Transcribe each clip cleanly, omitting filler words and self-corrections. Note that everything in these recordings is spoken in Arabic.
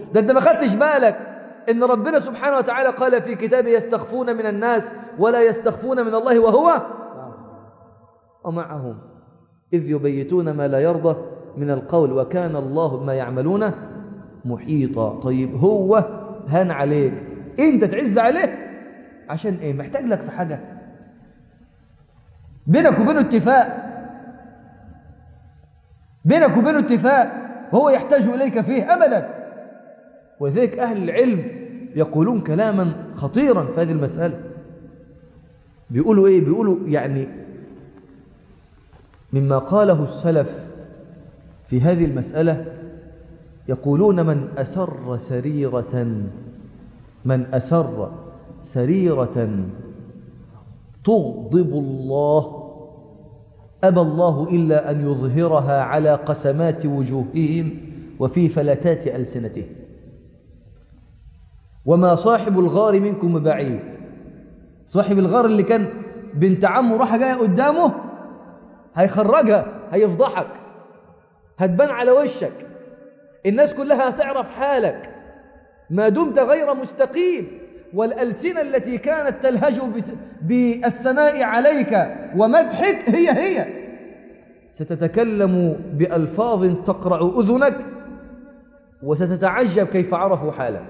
ده أنت ما خدتش بالك إن ربنا سبحانه وتعالى قال في كتابه يستخفون من الناس ولا يستخفون من الله وهو ومعهم إذ يبيتون ما لا يرضى من القول وكان الله ما يعملون محيطا. طيب هو هان عليك، أنت تعز عليه عشان إيه؟ محتاج لك في حاجة؟ بينك وبينه اتفاق، بينك وبينه اتفاق وهو يحتاج إليك فيه أبدا. وذلك أهل العلم يقولون كلاما خطيرا في هذه المسألة. بيقولوا إيه؟ بيقولوا يعني مما قاله السلف في هذه المسألة، يقولون من أسر سريرة تغضب الله أبى الله إلا أن يظهرها على قسمات وجوههم وفي فلتات ألسنتهم وما صاحب الغار منكم بعيد. صاحب الغار اللي كان بنت عمه راح جايه قدامه هيخرجها، هيفضحك، هتبان على وشك، الناس كلها هتعرف حالك ما دمت غير مستقيم. والألسنة التي كانت تلهج بالثناء عليك ومدحك هي ستتكلم بألفاظ تقرع أذنك وستتعجب كيف عرفوا حالك.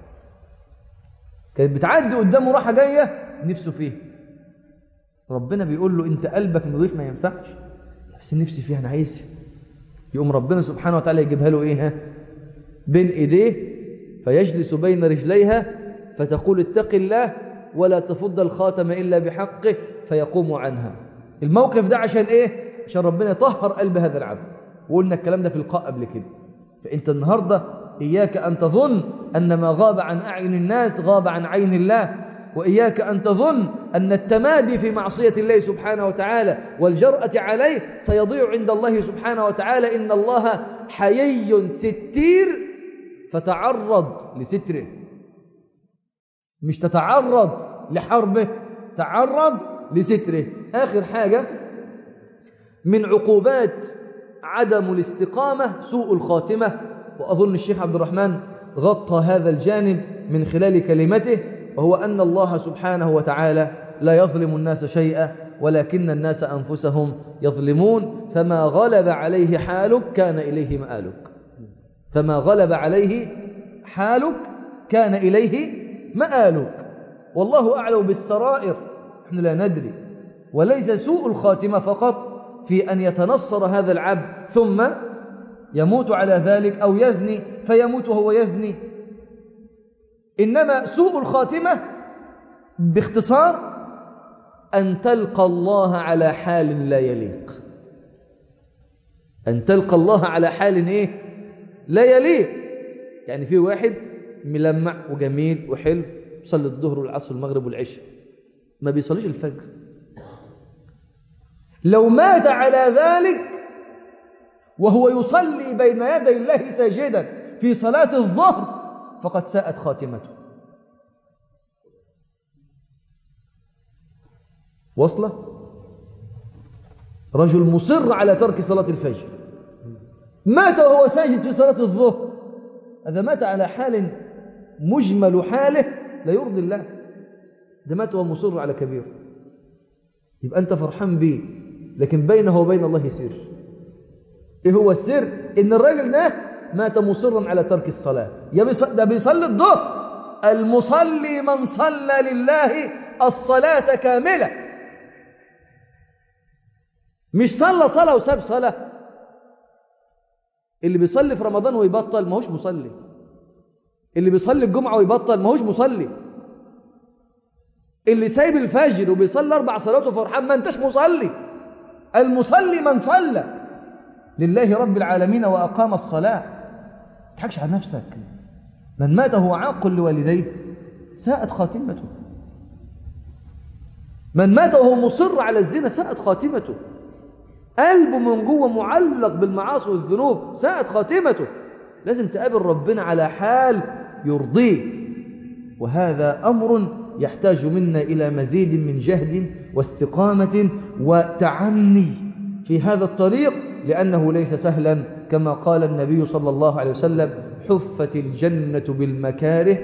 كانت بتعدي قدامه راحة جاية نفسه فيه، ربنا بيقول له أنت قلبك نظيف ما ينفعش، بس نفسي فيها أنا عايزها. يقوم ربنا سبحانه وتعالى يجيبها له إيه؟ بين إيديه فيجلس بين رجليها فتقول اتق الله ولا تفض الخاتم إلا بحقه فيقوم عنها. الموقف ده عشان إيه؟ عشان ربنا يطهر قلب هذا العبد. وقلنا الكلام ده في اللقاء قبل كده. فأنت النهاردة إياك أن تظن أن ما غاب عن أعين الناس غاب عن عين الله، وإياك أن تظن أن التمادي في معصية الله سبحانه وتعالى والجرأة عليه سيضيع عند الله سبحانه وتعالى. إن الله حيي ستير فتعرض لستره، مش تتعرض لحربه، تعرض لستره. آخر حاجة من عقوبات عدم الاستقامة سوء الخاتمة، وأظن الشيخ عبد الرحمن غطى هذا الجانب من خلال كلمته، وهو أن الله سبحانه وتعالى لا يظلم الناس شيئا ولكن الناس أنفسهم يظلمون. فما غلب عليه حالك كان إليه مآلك، فما غلب عليه حالك كان إليه مآلك. والله أعلم بالسرائر، نحن لا ندري. وليس سوء الخاتمة فقط في أن يتنصر هذا العبد ثم يموت على ذلك أو يزني فيموت وهو يزني، إنما سوء الخاتمة باختصار أن تلقى الله على حال لا يليق. أن تلقى الله على حال إيه؟ لا يليق. يعني في واحد ملمع وجميل وحلو يصلي الظهر والعصر والمغرب والعشاء، ما بيصليش الفجر. لو مات على ذلك وهو يصلي بين يدي الله ساجدا في صلاة الظهر فقد ساءت خاتمته. وصله؟ رجل مصر على ترك صلاة الفجر مات وهو ساجد في صلاة الظهر، هذا مات على حال مجمل حاله لا يرضي الله، ده مات وهو مصر على كبير. يبقى أنت فرحان به، لكن بينه وبين الله سر. إيه هو السر؟ إن الراجل ده مات مصرا على ترك الصلاة. ده بيصلي الظهر. المصلي من صلى لله الصلاة كاملة، مش صلى صلاة وساب صلاة. اللي بيصلي في رمضان ويبطل ما هوش مصلي، اللي بيصلي الجمعة ويبطل ما هوش مصلي، اللي سايب الفجر وبيصلي 4 صلوات وفرحان ما انتش مصلي. المصلي من صلى لله رب العالمين وأقام الصلاة. ما تضحكش على نفسك. من مات هو عاق لوالديه ساءت خاتمته. من مات وهو مصر على الزنا ساءت خاتمته. قلبه من جوه معلق بالمعاصي والذنوب ساءت خاتمته. لازم تقابل ربنا على حال يرضيه، وهذا أمر يحتاج منا إلى مزيد من جهد واستقامة وتعني في هذا الطريق، لأنه ليس سهلا كما قال النبي صلى الله عليه وسلم حفت الجنة بالمكاره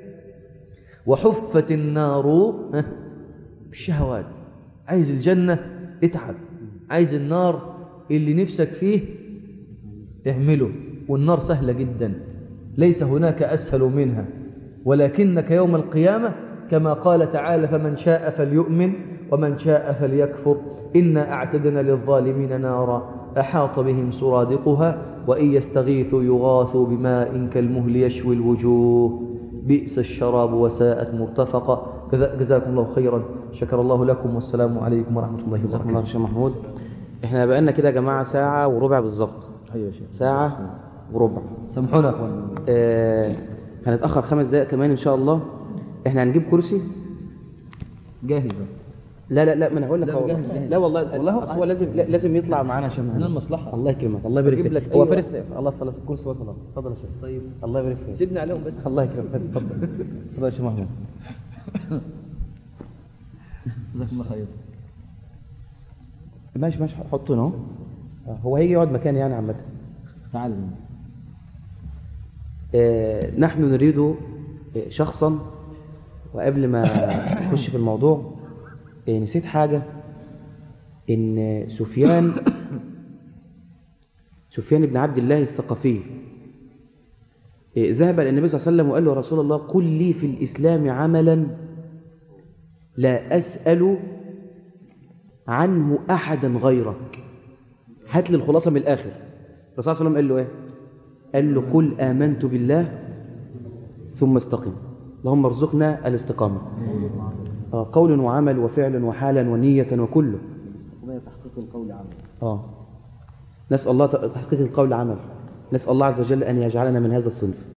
وحفت النار بالشهوات. عايز الجنة اتعب، عايز النار اللي نفسك فيه اعمله، والنار سهلة جدا ليس هناك أسهل منها، ولكنك يوم القيامة كما قال تعالى فمن شاء فليؤمن ومن شاء فليكفر إنا أعتدنا للظالمين نارا أحاط بهم سرادقها وإن يستغيثوا يغاثوا بماء كالمهل يشوي الوجوه بئس الشراب وساءت مرتفقة. جزاكم الله خيرا، شكر الله لكم، والسلام عليكم ورحمة الله وبركاته. جزاكم الله خير محمود. احنا بقالنا كده يا جماعة ساعة وربع بالظبط. أيوة يا شيخ، ساعة وربع. سامحونا يا أخوان. هنتأخر 5 دقائق كمان إن شاء الله. احنا هنجيب كرسي جاهزة. لا ما انا هقول لك لا، هو جاهز. لا والله أصل هو لازم يطلع معانا عشان هنا المصلحة. الله يكرمك، الله يبارك أجيب فيك. لك هو أيوة. فارس الله صلى الكرسي وصل. اتفضل يا شيخ. طيب الله يبارك فيك. سيبني عليهم بس. الله يكرمك، اتفضل اتفضل يا شيخ محمود. جزاكم الله خير. ماشي حطه هنا. هو هيجي يقعد مكاني يعني عامة. تعال. نحن نريد شخصا، وقبل ما نخش في الموضوع نسيت حاجة، إن سفيان بن عبد الله الثقفي ذهب إلى النبي صلى الله عليه وسلم وقال له: رسول الله قل لي في الإسلام عملا لا أسأل عنه أحدا غيرك. هات لي الخلاصة من الآخر. الرسول صلى الله عليه وسلم قال له إيه؟ قال له: قل آمنت بالله ثم استقم. اللهم ارزقنا الاستقامة، قول وعمل وفعل وحالا ونية وكله. تحقيق القول عمل. نسأل الله تحقيق القول عمل. نسأل الله عز وجل أن يجعلنا من هذا الصنف.